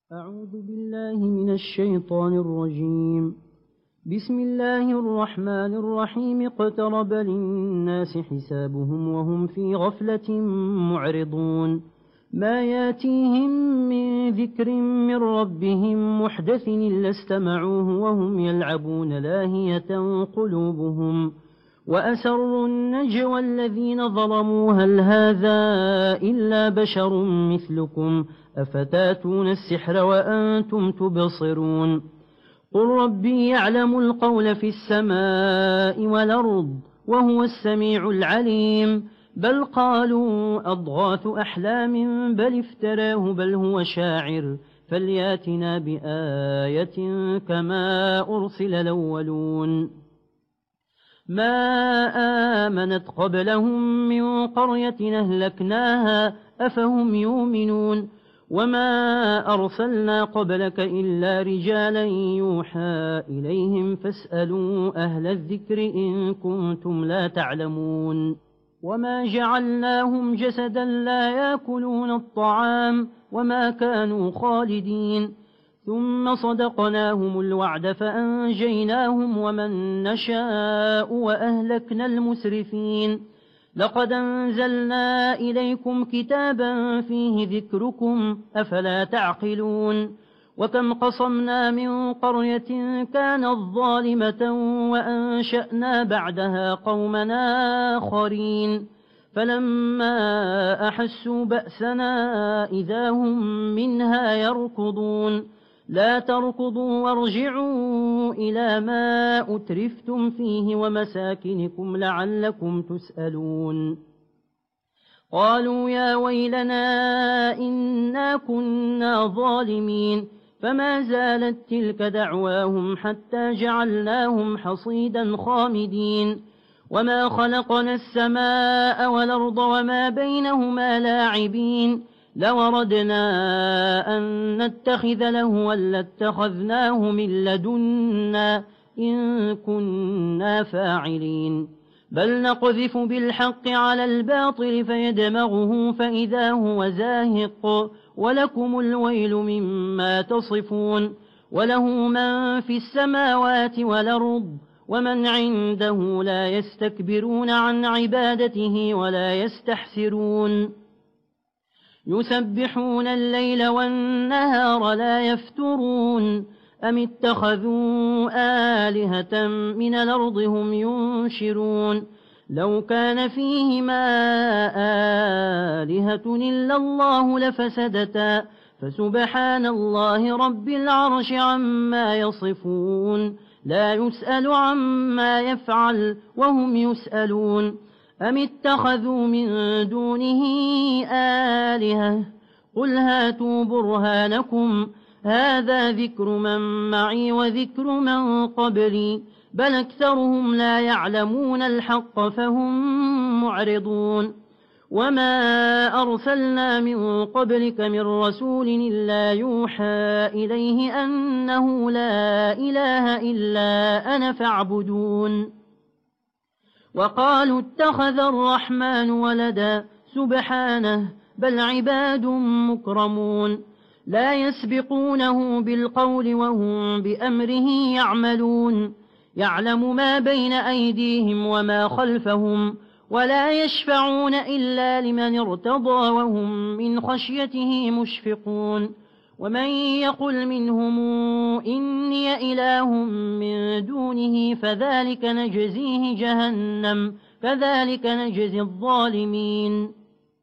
أعوذ بالله من الشيطان الرجيم. بسم الله الرحمن الرحيم. اقترب للناس حسابهم وهم في غفلة معرضون. ما ياتيهم من ذكر من ربهم محدث إلا استمعوه وهم يلعبون لاهية قلوبهم، وأسروا النجوى الذين ظلموا هل هذا إلا بشر مثلكم أفتاتون السحر وأنتم تبصرون. قل ربي يعلم القول في السماء والأرض وهو السميع العليم. بل قالوا أضغاث أحلام بل افتراه بل هو شاعر فلياتنا بآية كما أرسل الأولون. ما آمنت قبلهم من قرية أهلكناها أفهم يؤمنون. وما أرسلنا قبلك إلا رجالا يوحى إليهم فاسألوا أهل الذكر إن كنتم لا تعلمون. وما جعلناهم جسدا لا يأكلون الطعام وما كانوا خالدين. ثم صدقناهم الوعد فأنجيناهم ومن نشاء وأهلكنا المسرفين. لقد أنزلنا إليكم كتابا فيه ذكركم أفلا تعقلون. وكم قصمنا من قرية كانت ظالمة وأنشأنا بعدها قومنا آخرين فلما أحسوا بأسنا إذا هم منها يركضون. لا تركضوا وارجعوا إلى ما أترفتم فيه ومساكنكم لعلكم تسألون. قالوا يا ويلنا إنا كنا ظالمين فما زالت تلك دعواهم حتى جعلناهم حصيدا خامدين. وما خلقنا السماء والأرض وما بينهما لاعبين. لوردنا أن نتخذ لهوا لاتخذناه من لدنا إن كنا فاعلين. بل نقذف بالحق على الباطل فيدمغه فإذا هو زاهق ولكم الويل مما تصفون. وله من في السماوات والأرض ومن عنده لا يستكبرون عن عبادته ولا يستحسرون. يسبحون الليل والنهار لا يفترون. أم اتخذوا آلهة من الأرض هم ينشرون. لو كان فيهما آلهة إلا الله لفسدتا فسبحان الله رب العرش عما يصفون. لا يسأل عما يفعل وهم يسألون. أم اتخذوا من دونه آلهة قل هاتوا برهانكم هذا ذكر من معي وذكر من قبلي بل أكثرهم لا يعلمون الحق فهم معرضون. وما أرسلنا من قبلك من رسول إلا يوحى إليه أنه لا إله إلا أنا فاعبدون. وقالوا اتخذ الرحمن ولدا سبحانه بل عباد مكرمون لا يسبقونه بالقول وهم بأمره يعملون. يعلم ما بين أيديهم وما خلفهم ولا يشفعون إلا لمن ارتضى وهم من خشيته مشفقون. ومن يقل منهم إني إله من دونه فذلك نجزيه جهنم كذلك نجزي الظالمين.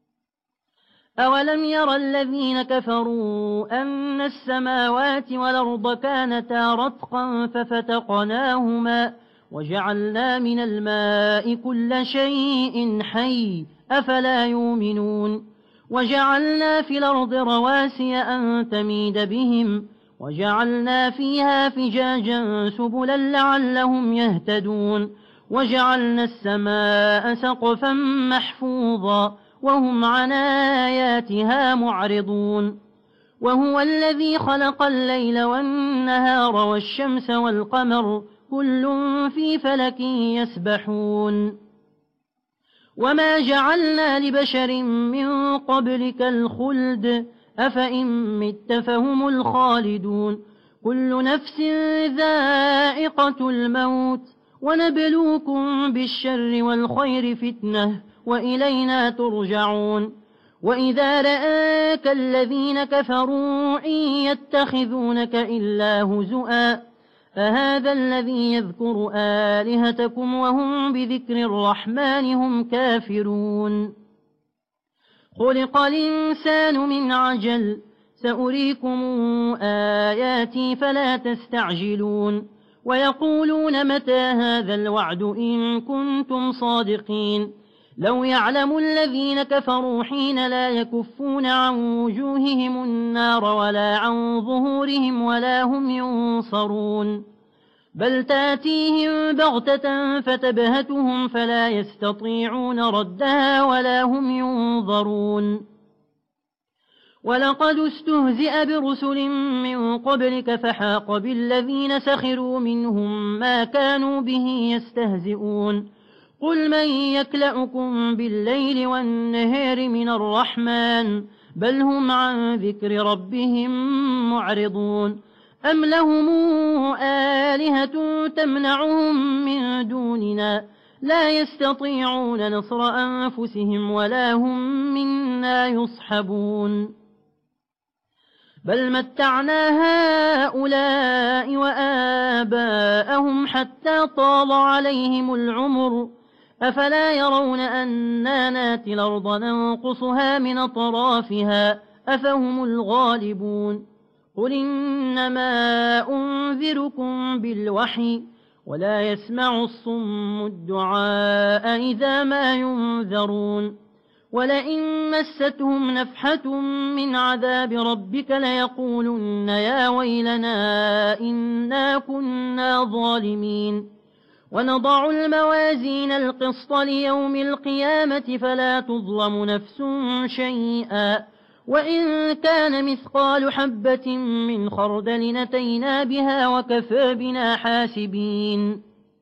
أولم ير الذين كفروا أن السماوات والأرض كانتا رتقا ففتقناهما وجعلنا من الماء كل شيء حي أفلا يؤمنون. وجعلنا في الأرض رواسي أن تميد بهم وجعلنا فيها فجاجا سبلا لعلهم يهتدون. وجعلنا السماء سقفا محفوظا وهم عن آياتها معرضون. وهو الذي خلق الليل والنهار والشمس والقمر كل في فلك يسبحون. وما جعلنا لبشر من قبلك الخلد أفإن مت فهم الخالدون كل نفس ذائقة الموت ونبلوكم بالشر والخير فتنة وإلينا ترجعون وإذا رآك الذين كفروا إن يتخذونك إلا هزؤا أهذا الذي يذكر آلهتكم وهم بذكر الرحمن هم كافرون خلق الإنسان من عجل سأريكم آياتي فلا تستعجلون ويقولون متى هذا الوعد إن كنتم صادقين لو يعلم الذين كفروا حين لا يكفون عن وجوههم النار ولا عن ظهورهم ولا هم ينصرون بل تاتيهم بغتة فتبهتهم فلا يستطيعون ردها ولا هم ينظرون ولقد استهزئ برسل من قبلك فحاق بالذين سخروا منهم ما كانوا به يستهزئون قل من يكلأكم بالليل والنهار من الرحمن بل هم عن ذكر ربهم معرضون أم لهم آلهة تمنعهم من دوننا لا يستطيعون نصر أنفسهم ولا هم منا يصحبون بل متعنا هؤلاء وآباءهم حتى طال عليهم العمر أفلا يرون أنا ناتي الأرض ننقصها من أطرافها أفهم الغالبون قل إنما أنذركم بالوحي ولا يسمع الصم الدعاء إذا ما ينذرون ولئن مستهم نفحة من عذاب ربك ليقولن يا ويلنا إنا كنا ظالمين ونضع الموازين القسط ليوم القيامة فلا تظلم نفس شيئا وإن كان مثقال حبة من خردل نتينا بها وكفى بنا حاسبين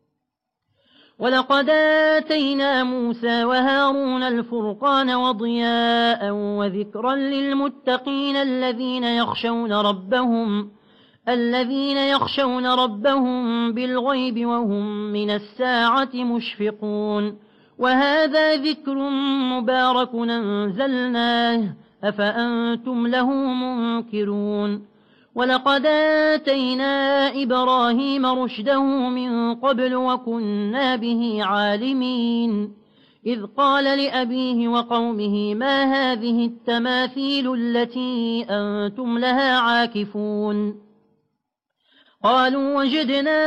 ولقد آتينا موسى وهارون الفرقان وضياء وذكرا للمتقين الذين يخشون ربهم بالغيب وهم من الساعة مشفقون وهذا ذكر مبارك أنزلناه أفأنتم له منكرون ولقد آتينا إبراهيم رشده من قبل وكنا به عالمين إذ قال لأبيه وقومه ما هذه التماثيل التي أنتم لها عاكفون قالوا وجدنا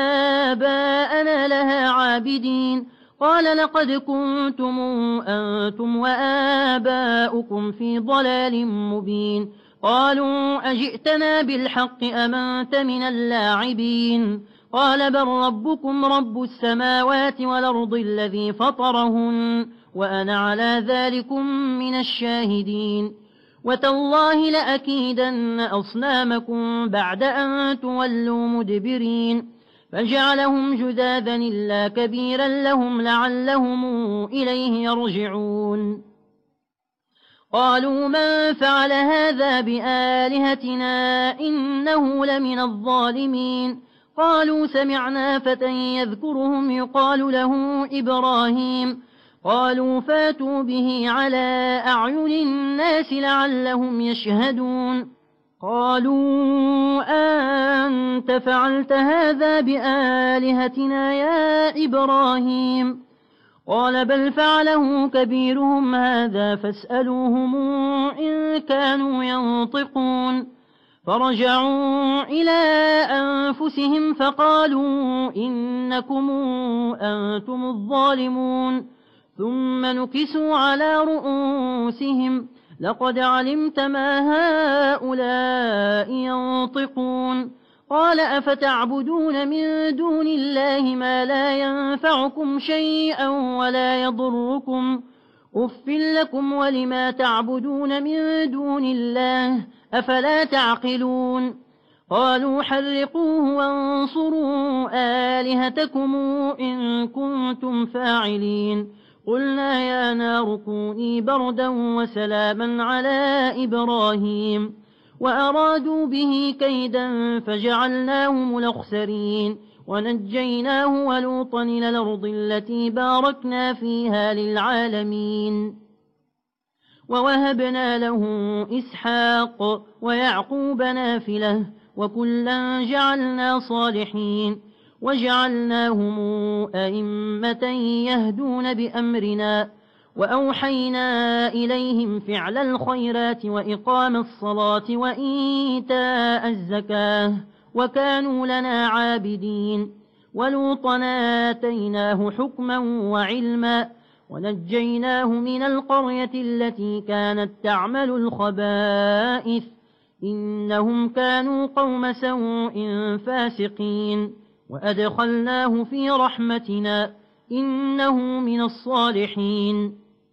آباءنا لها عابدين قال لقد كنتم أنتم وآباؤكم في ضلال مبين قالوا أجئتنا بالحق أم أنت من اللاعبين قال بل ربكم رب السماوات والأرض الذي فطرهن وأنا على ذلكم من الشاهدين وتالله لأكيدن أصنامكم بعد أن تولوا مدبرين فجعلهم جذاذا إلا كبيرا لهم لعلهم إليه يرجعون قالوا من فعل هذا بآلهتنا إنه لمن الظالمين قالوا سمعنا فتى يذكرهم يقال له إبراهيم قالوا فاتوا به على أعين الناس لعلهم يشهدون قالوا أنت فعلت هذا بآلهتنا يا إبراهيم قال بل فعله كبيرهم هذا فاسألوهم إن كانوا ينطقون فرجعوا إلى أنفسهم فقالوا إنكم أنتم الظالمون ثم نكسوا على رؤوسهم لقد علمت ما هؤلاء ينطقون قال أفتعبدون من دون الله ما لا ينفعكم شيئا ولا يضركم أف لكم ولما تعبدون من دون الله أفلا تعقلون قالوا حرقوه وانصروا آلهتكم إن كنتم فاعلين قلنا يا نار كوني بردا وسلاما على إبراهيم وأرادوا به كيدا فجعلناهم الأخسرين ونجيناه ولوطا إلى الأرض التي باركنا فيها للعالمين ووهبنا له إسحاق ويعقوب نافلة وكلا جعلنا صالحين وجعلناهم أئمة يهدون بأمرنا وأوحينا إليهم فعل الخيرات وإقام الصلاة وإيتاء الزكاة وكانوا لنا عابدين ولوطا آتيناه حكما وعلما ونجيناه من القرية التي كانت تعمل الخبائث إنهم كانوا قوم سوء فاسقين وأدخلناه في رحمتنا إنه من الصالحين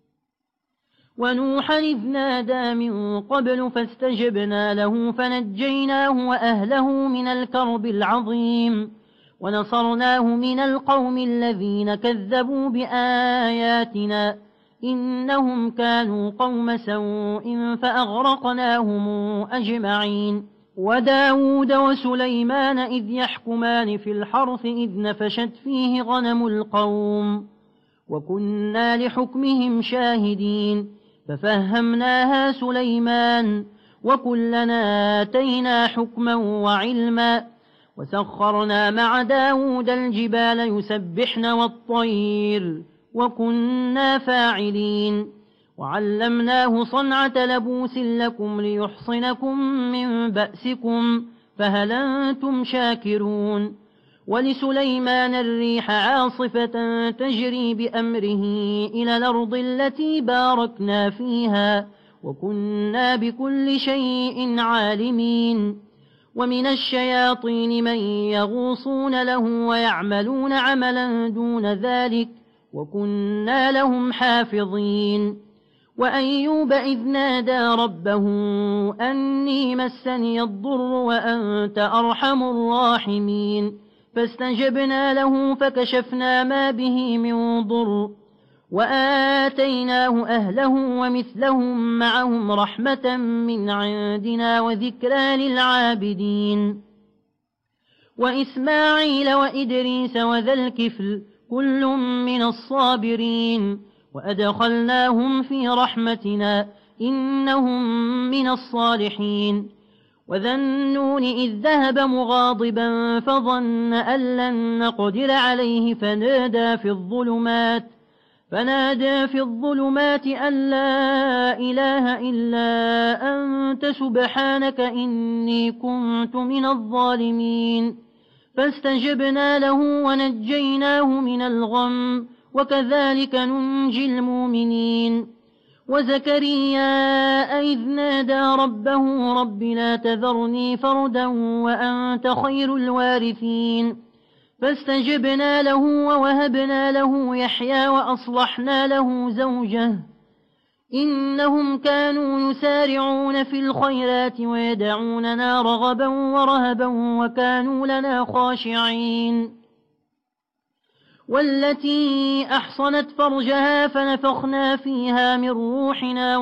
ونوحا إذ نادى من قبل فاستجبنا له فنجيناه وأهله من الكرب العظيم ونصرناه من القوم الذين كذبوا بآياتنا إنهم كانوا قوم سوء فأغرقناهم أجمعين وداود وسليمان إذ يحكمان في الحرث إذ نفشت فيه غنم القوم وكنا لحكمهم شاهدين ففهمناها سليمان وكلنا آتينا حكما وعلما وسخرنا مع داود الجبال يسبحن والطير وكنا فاعلين وعلمناه صنعة لبوس لكم ليحصنكم من بأسكم فهل أنتم شاكرون ولسليمان الريح عاصفة تجري بأمره إلى الأرض التي باركنا فيها وكنا بكل شيء عالمين ومن الشياطين من يغوصون له ويعملون عملا دون ذلك وكنا لهم حافظين وأيوب إذ نادى ربه أني مسني الضر وأنت أرحم الراحمين فاستجبنا له فكشفنا ما به من ضر وآتيناه أهله ومثلهم معهم رحمة من عندنا وذكرى للعابدين وإسماعيل وإدريس وذا الكفل كل من الصابرين وأدخلناهم في رحمتنا إنهم من الصالحين وذا النون إذ ذهب مغاضبا فظن أن لن نقدر عليه فنادى في الظلمات أن لا إله إلا أنت سبحانك إني كنت من الظالمين فاستجبنا له ونجيناه من الغم وكذلك ننجي المؤمنين وزكريا إذ نادى ربه رب لا تذرني فردا وأنت خير الوارثين فاستجبنا له ووهبنا له يحيى وأصلحنا له زوجه إنهم كانوا يسارعون في الخيرات ويدعوننا رغبا ورهبا وكانوا لنا خاشعين والتي أحصنت فرجها فنفخنا فيها من روحنا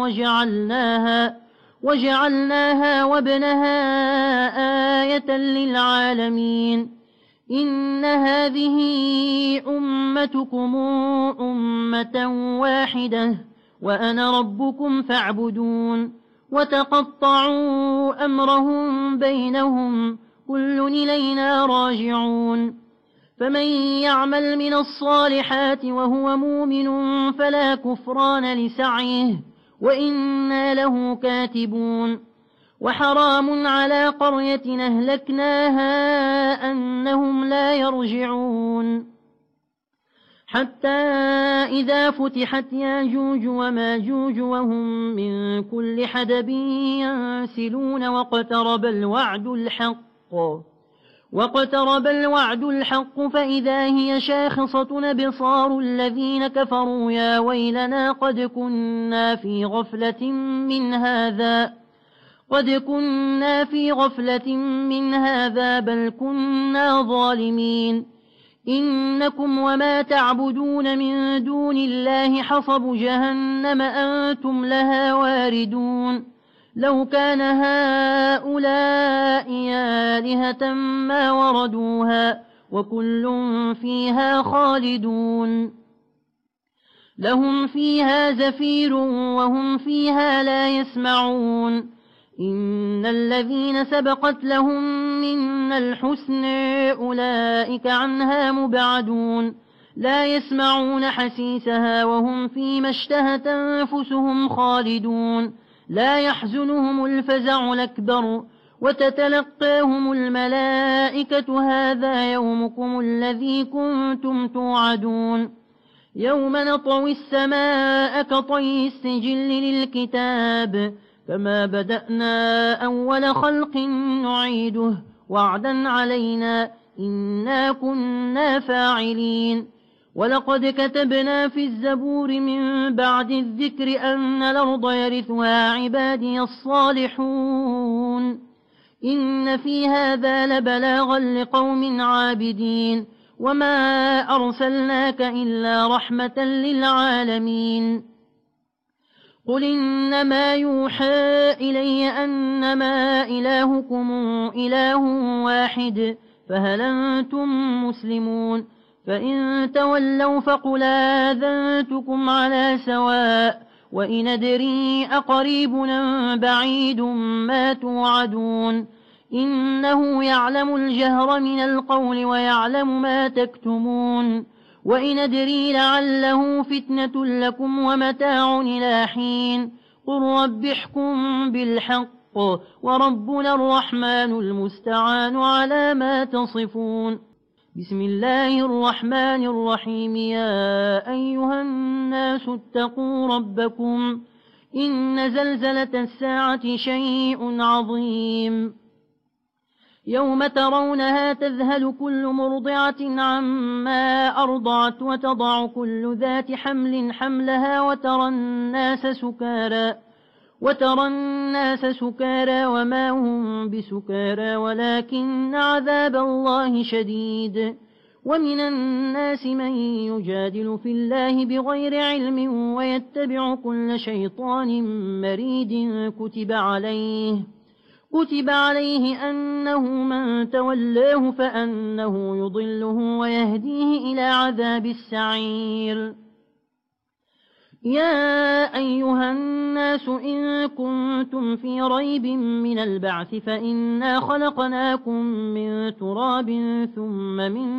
وجعلناها وابنها آية للعالمين إن هذه أمتكم أمة واحدة وأنا ربكم فاعبدون وتقطعوا أمرهم بينهم كل إلينا راجعون فمن يعمل من الصالحات وهو مؤمن فلا كفران لسعيه وإنا له كاتبون وحرام على قرية أهلكناها أنهم لا يرجعون حتى إذا فتحت ياجوج وماجوج وهم من كل حدب ينسلون واقترب الوعد الحق فإذا هي شاخصة أبصار الذين كفروا يا ويلنا قد كنا في غفلة من هذا بل كنا ظالمين إنكم وما تعبدون من دون الله حصب جهنم أنتم لها واردون لو كان هؤلاء آلهة ما وردوها وكل فيها خالدون لهم فيها زفير وهم فيها لا يسمعون إن الذين سبقت لهم منا الحسن أولئك عنها مبعدون لا يسمعون حسيسها وهم فيما اشتهت أنفسهم خالدون لا يحزنهم الفزع الأكبر وتتلقاهم الملائكة هذا يومكم الذي كنتم توعدون يوم نطوي السماء كطي السجل للكتاب كما بدأنا أول خلق نعيده وعدا علينا إنا كنا فاعلين ولقد كتبنا في الزبور من بعد الذكر أن الأرض يرثها عبادي الصالحون إن في هذا لبلاغا لقوم عابدين وما أرسلناك إلا رحمة للعالمين قل إنما يوحى إلي أنما إلهكم إله واحد فهل أنتم مسلمون فإن تولوا فقل آذنتكم على سواء وإن أدري أقريب أم بعيد ما توعدون إنه يعلم الجهر من القول ويعلم ما تكتمون وإن أدري لعله فتنة لكم ومتاع إلى حين قل رب احكم بالحق وربنا الرحمن المستعان على ما تصفون بسم الله الرحمن الرحيم يا أيها الناس اتقوا ربكم إن زلزلة الساعة شيء عظيم يوم ترونها تذهل كل مرضعة عما أرضعت وتضع كل ذات حمل حملها وترى الناس سكارى وما هم بسكارى ولكن عذاب الله شديد ومن الناس من يجادل في الله بغير علم ويتبع كل شيطان مريد كتب عليه أنه من تولاه فأنه يضله ويهديه إلى عذاب السعير يا أيها الناس إن كنتم في ريب من البعث فإنا خلقناكم من تراب ثم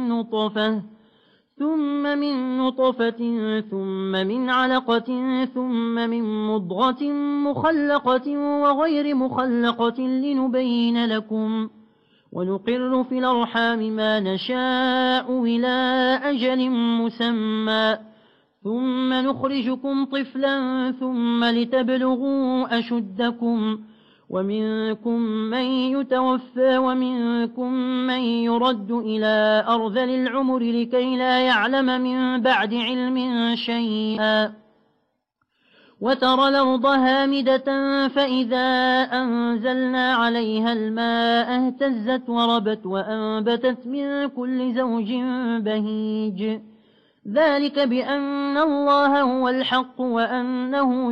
من نطفة ثم من علقة ثم من مضغة مخلقة وغير مخلقة لنبين لكم ونقر في الأرحام ما نشاء إلى أجل مسمى ثم نخرجكم طفلا ثم لتبلغوا أشدكم ومنكم من يتوفى ومنكم من يرد إلى أرذل العمر لكي لا يعلم من بعد علم شيئا وترى الأرض هامدة فإذا أنزلنا عليها الماء اهتزت وربت وأنبتت من كل زوج بهيج ذلك بأن الله هو الحق وأنه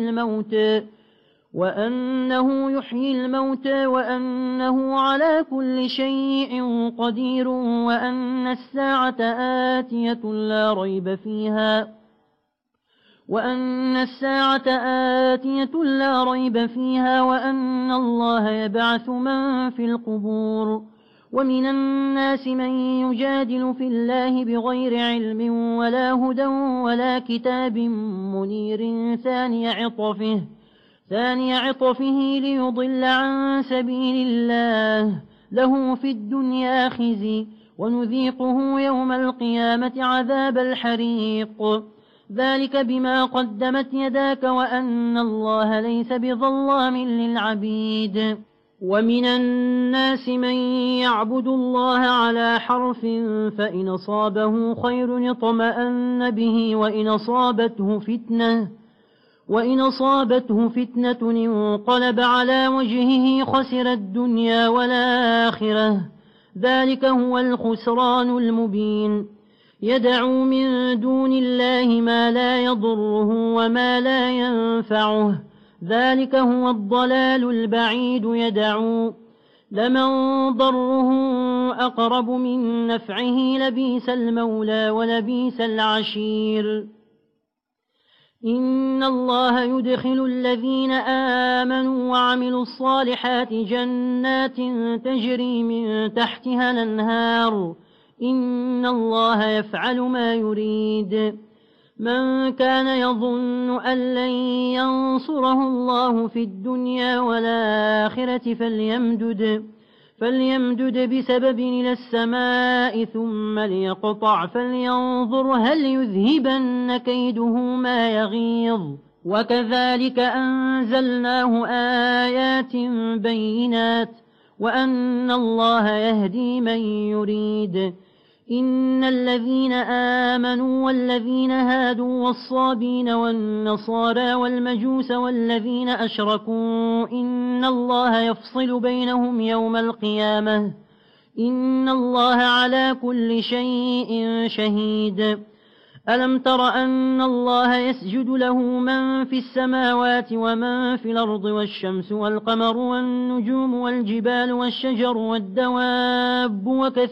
يحيي الموتى وأنه على كل شيء قدير وأن الساعة آتية لا ريب فيها وأن الله يبعث من في القبور ومن الناس من يجادل في الله بغير علم ولا هدى ولا كتاب منير ثاني عطفه ليضل عن سبيل الله له في الدنيا خزي ونذيقه يوم القيامة عذاب الحريق ذلك بما قدمت يداك وأن الله ليس بظلام للعبيد ومن الناس من يعبد الله على حرف فإن أصابه خير اطمأن به وإن أصابته فتنة انقلب على وجهه خسر الدنيا والآخرة ذلك هو الخسران المبين. يدعو من دون الله ما لا يضره وما لا ينفعه، ذلك هو الضلال البعيد. يدعو لمن ضره أقرب من نفعه، لبئس المولى ولبئس العشير. إن الله يدخل الذين آمنوا وعملوا الصالحات جنات تجري من تحتها الأنهار، إن الله يفعل ما يريد. من كان يظن أن لن ينصره الله في الدنيا والآخرة فليمدد بسبب إلى السماء ثم ليقطع، فلينظر هل يذهبن كيده ما يغيظ. وكذلك أنزلناه آيات بينات وأن الله يهدي من يريد. إن الذين آمنوا والذين هادوا والصابين والنصارى والمجوس والذين أشركوا إن الله يفصل بينهم يوم القيامة، إن الله على كل شيء شهيد. ألم تر أن الله يسجد له من في السماوات ومن في الأرض والشمس والقمر والنجوم والجبال والشجر والدواب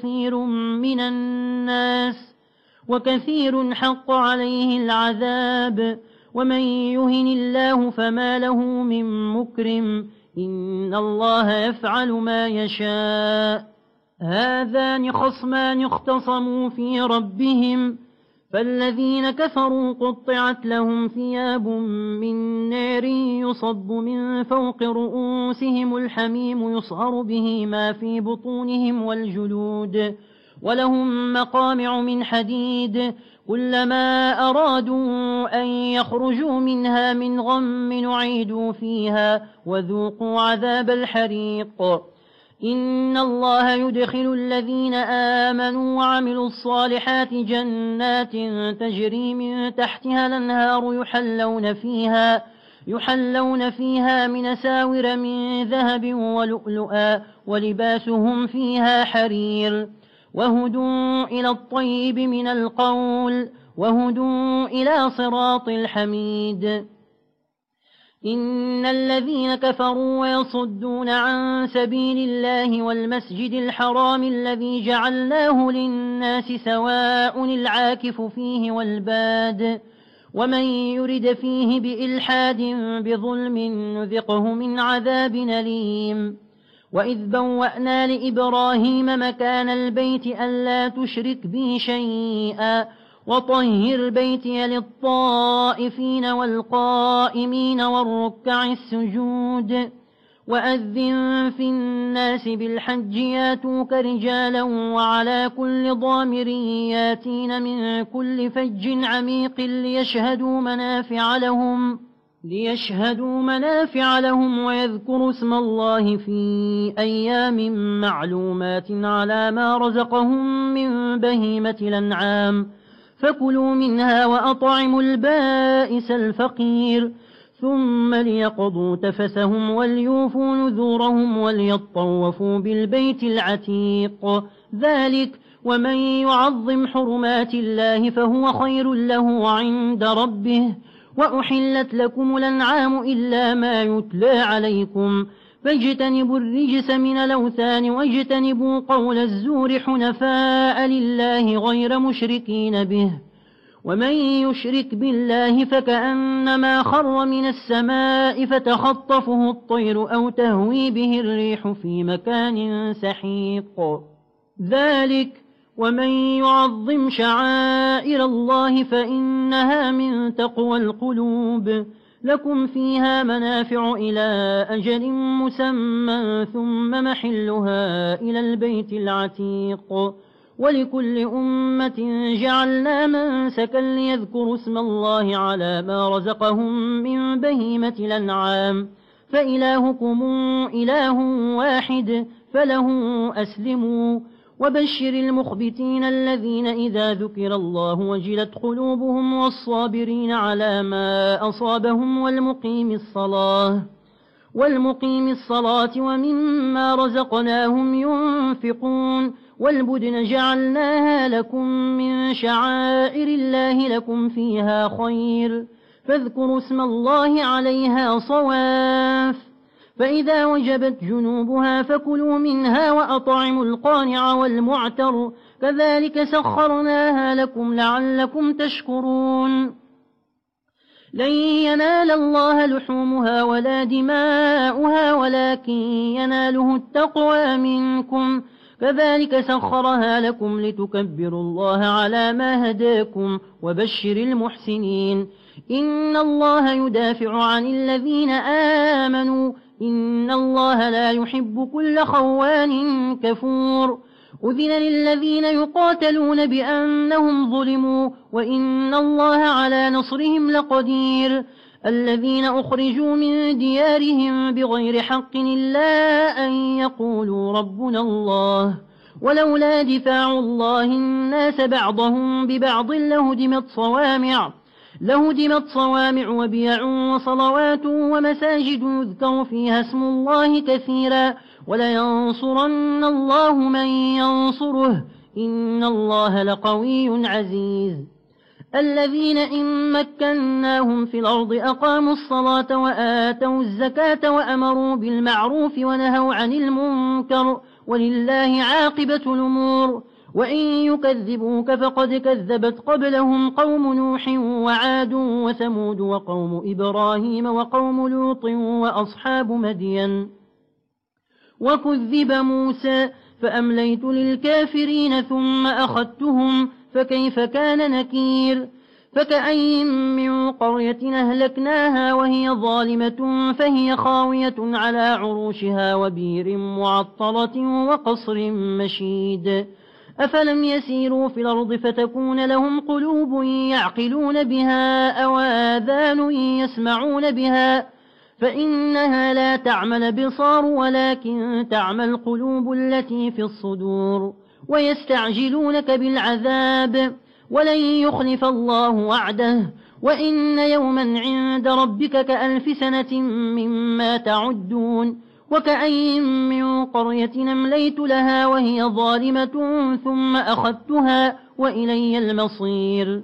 وكثير حق عليه العذاب، ومن يهن الله فما له من مكرم، إن الله يفعل ما يشاء. هذان خصمان اختصموا في ربهم، فالذين كفروا قطعت لهم ثياب من نار يصب من فوق رؤوسهم الحميم يصهر به ما في بطونهم والجلود، ولهم مقامع من حديد، كلما أرادوا أن يخرجوا منها من غم نعيدوا فيها وذوقوا عذاب الحريق. إن الله يدخل الذين آمنوا وعملوا الصالحات جنات تجري من تحتها الأنهار يحلون فيها من أساور من ذهب ولؤلؤا ولباسهم فيها حرير، وهدوا إلى الطيب من القول وهدوا إلى صراط الحميد. إن الذين كفروا ويصدون عن سبيل الله والمسجد الحرام الذي جعلناه للناس سواء العاكف فيه والباد، ومن يرد فيه بإلحاد بظلم نذقه من عذاب أليم. وإذ بوأنا لإبراهيم مكان البيت ألا تشرك بي شيئا وطهر بيتي للطائفين والقائمين والركع السجود. وأذن في الناس بالحج ياتوك رجالا وعلى كل ضامر ياتين من كل فج عميق ليشهدوا منافع لهم ويذكروا اسم الله في أيام معلومات على ما رزقهم من بهيمة الأنعام، فكلوا منها وأطعموا البائس الفقير، ثم ليقضوا تفسهم وليوفوا نذورهم وليطوفوا بالبيت العتيق. ذلك ومن يعظم حرمات الله فهو خير له عند ربه. وأحلت لكم الأنعام إلا ما يتلى عليكم، فاجتنبوا الرجس من الأوثان واجتنبوا قول الزور حنفاء لله غير مشركين به. ومن يشرك بالله فكأنما خر من السماء فتخطفه الطير أو تهوي به الريح في مكان سحيق. ذلك ومن يعظم شعائر الله فإنها من تقوى القلوب. لكم فيها منافع إلى أجل مسمى ثم محلها إلى البيت العتيق. ولكل أمة جعلنا منسكا ليذكروا اسم الله على ما رزقهم من بهيمة الأنعام، فإلهكم إله واحد فله أسلموا. وبشر المخبتين الذين إذا ذكر الله وجلت قلوبهم والصابرين على ما أصابهم والمقيم الصلاة ومما رزقناهم ينفقون والبدن جعلناها لكم من شعائر الله لكم فيها خير فاذكروا اسم الله عليها صواف فإذا وجبت جنوبها فكلوا منها وأطعموا القانع والمعتر كذلك سخرناها لكم لعلكم تشكرون لن ينال الله لحومها ولا دماؤها ولكن يناله التقوى منكم كذلك سخرها لكم لتكبروا الله على ما هداكم وبشر المحسنين إن الله يدافع عن الذين آمنوا إن الله لا يحب كل خوان كفور أذن للذين يقاتلون بأنهم ظلموا وإن الله على نصرهم لقدير الذين أخرجوا من ديارهم بغير حق إلا أن يقولوا ربنا الله ولولا دفاع الله الناس بعضهم ببعض لهدمت صوامع وبيع وصلوات ومساجد يذكر فيها اسم الله كثيرا ولينصرن الله من ينصره إن الله لقوي عزيز الذين إن مكناهم في الأرض أقاموا الصلاة وآتوا الزكاة وأمروا بالمعروف ونهوا عن المنكر ولله عاقبة الأمور وإن يكذبوك فقد كذبت قبلهم قوم نوح وعاد وثمود وقوم إبراهيم وقوم لوط وأصحاب مدين وكذب موسى فأمليت للكافرين ثم أخذتهم فكيف كان نكير فكأين من قرية أهلكناها وهي ظالمة فهي خاوية على عروشها وبير معطلة وقصر مشيد أفلم يسيروا في الأرض فتكون لهم قلوب يعقلون بها أو آذان يسمعون بها فإنها لا تعمى الأبصار ولكن تعمى القلوب التي في الصدور ويستعجلونك بالعذاب ولن يخلف الله وعده وإن يوما عند ربك كألف سنة مما تعدون وكأين من قرية أمليت لها وهي ظالمة ثم أخذتها وإلي المصير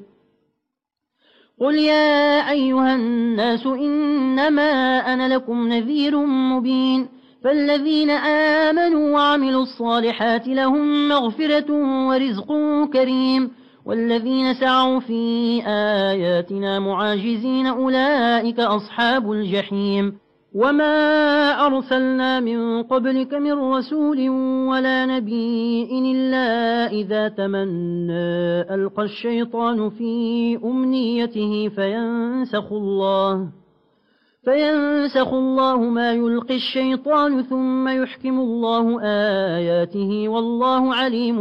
قل يا أيها الناس إنما أنا لكم نذير مبين فالذين آمنوا وعملوا الصالحات لهم مغفرة ورزق كريم والذين سعوا في آياتنا معاجزين أولئك أصحاب الجحيم وما أرسلنا من قبلك من رسول ولا نبي إلا إذا تمنى ألقى الشيطان في أمنيته فينسخ الله ما يلقي الشيطان ثم يحكم الله آياته والله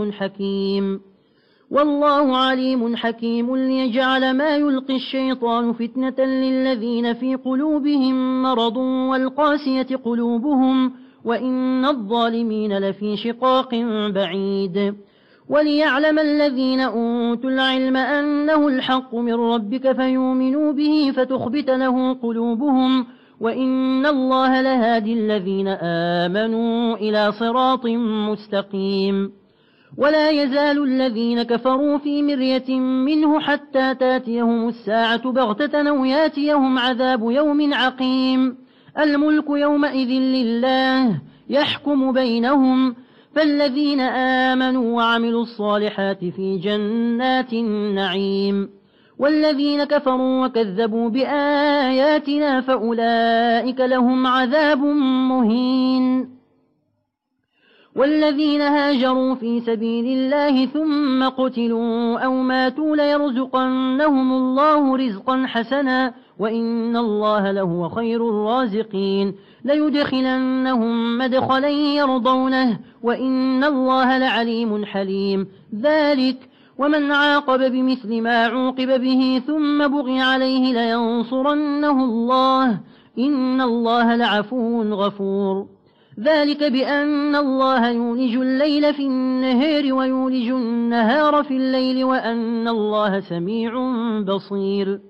عليم حكيم ليجعل ما يلقي الشيطان فتنة للذين في قلوبهم مرض والقاسية قلوبهم وإن الظالمين لفي شقاق بعيد وليعلم الذين أوتوا العلم أنه الحق من ربك فيؤمنوا به فتخبت له قلوبهم وإن الله لهادي الذين آمنوا إلى صراط مستقيم ولا يزال الذين كفروا في مرية منه حتى تاتيهم الساعة بغتة أو ياتيهم عذاب يوم عقيم الملك يومئذ لله يحكم بينهم فالذين آمنوا وعملوا الصالحات في جنات النعيم والذين كفروا وكذبوا بآياتنا فأولئك لهم عذاب مهين والذين هاجروا في سبيل الله ثم قتلوا أو ماتوا ليرزقنهم الله رزقا حسنا وإن الله لهو خير الرازقين ليدخلنهم مدخلا يرضونه وإن الله لعليم حليم ذلك ومن عاقب بمثل ما عوقب به ثم بغي عليه لينصرنه الله إن الله لعفو غفور ذلك بأن الله يولج الليل في النهار ويولج النهار في الليل وأن الله سميع بصير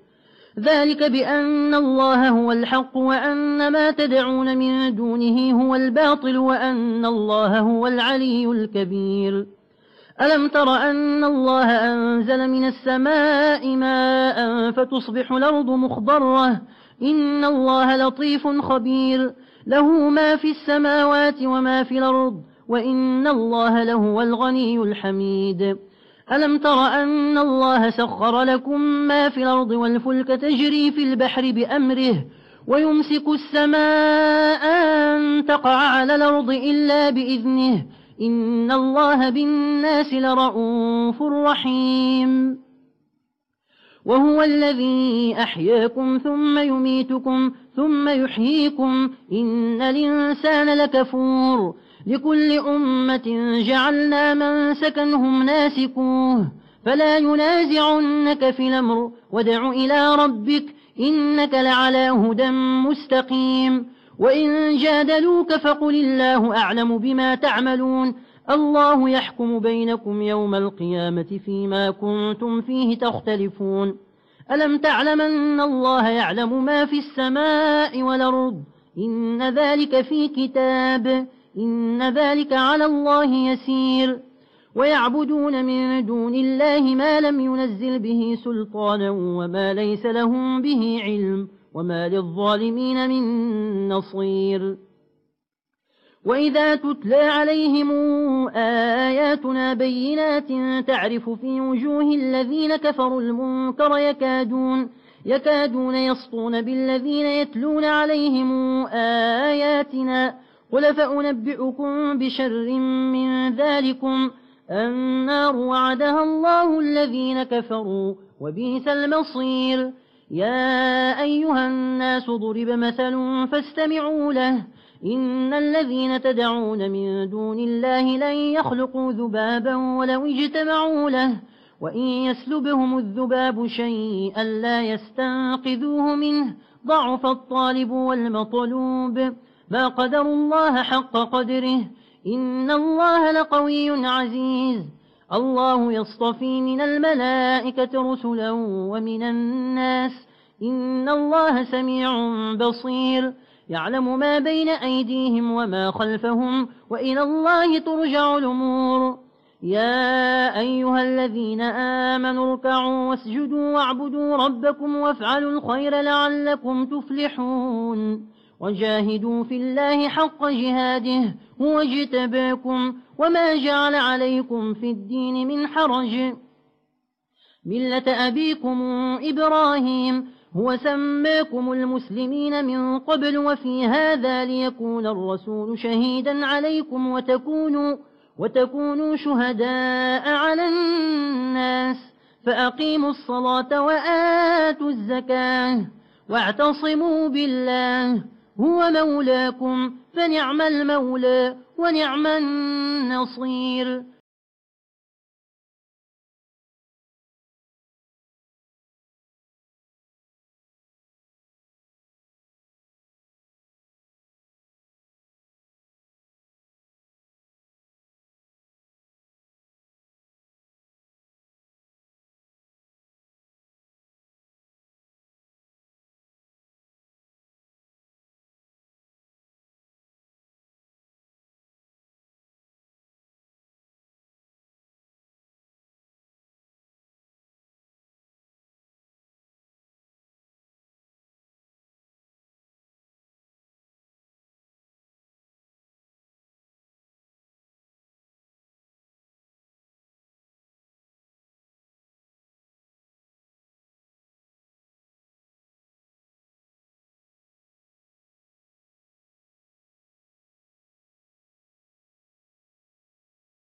ذلك بأن الله هو الحق وأن ما تدعون من دونه هو الباطل وأن الله هو العلي الكبير. ألم تر أن الله أنزل من السماء ماء فتصبح الأرض مخضرة؟ إن الله لطيف خبير، له ما في السماوات وما في الأرض، وإن الله لهو الغني الحميد. ألم تر أن الله سخر لكم ما في الأرض والفلك تجري في البحر بأمره ويمسك السماء أن تقع على الأرض إلا بإذنه إن الله بالناس لرءوف رحيم. وهو الذي أحياكم ثم يميتكم ثم يحييكم إن الإنسان لكفور. لكل أمة جعلنا من سكنهم ناسكوه فلا ينازعنك في الأمر وادع إلى ربك إنك لعلى هدى مستقيم. وإن جادلوك فقل الله أعلم بما تعملون الله يحكم بينكم يوم القيامة فيما كنتم فيه تختلفون. ألم تعلم أن الله يعلم ما في السماء والأرض إن ذلك في كتاب إن ذلك على الله يسير. ويعبدون من دون الله ما لم ينزل به سلطانا وما ليس لهم به علم وما للظالمين من نصير. وإذا تتلى عليهم آياتنا بينات تعرف في وجوه الذين كفروا المنكر يكادون يسطون بالذين يتلون عليهم آياتنا. قل فأنبئكم بشر من ذلكم النار وعدها الله الذين كفروا وبئس المصير. يا أيها الناس ضرب مثل فاستمعوا له إن الذين تدعون من دون الله لن يخلقوا ذبابا ولو اجتمعوا له وإن يسلبهم الذباب شيئا لا يستنقذوه منه ضعف الطالب والمطلوب. ما قدر الله حق قدره إن الله لقوي عزيز. الله يصطفي من الملائكة رسلا ومن الناس إن الله سميع بصير. يعلم ما بين أيديهم وما خلفهم وإلى الله ترجع الأمور. يا أيها الذين آمنوا اركعوا واسجدوا واعبدوا ربكم وافعلوا الخير لعلكم تفلحون. وجاهدوا في الله حق جهاده هو اجتباكم وما جعل عليكم في الدين من حرج ملة أبيكم إبراهيم هو سماكم المسلمين من قبل وفي هذا ليكون الرسول شهيدا عليكم وتكونوا شهداء على الناس. فأقيموا الصلاة وآتوا الزكاة واعتصموا بالله هو مولاكم فنعم المولى ونعم النصير.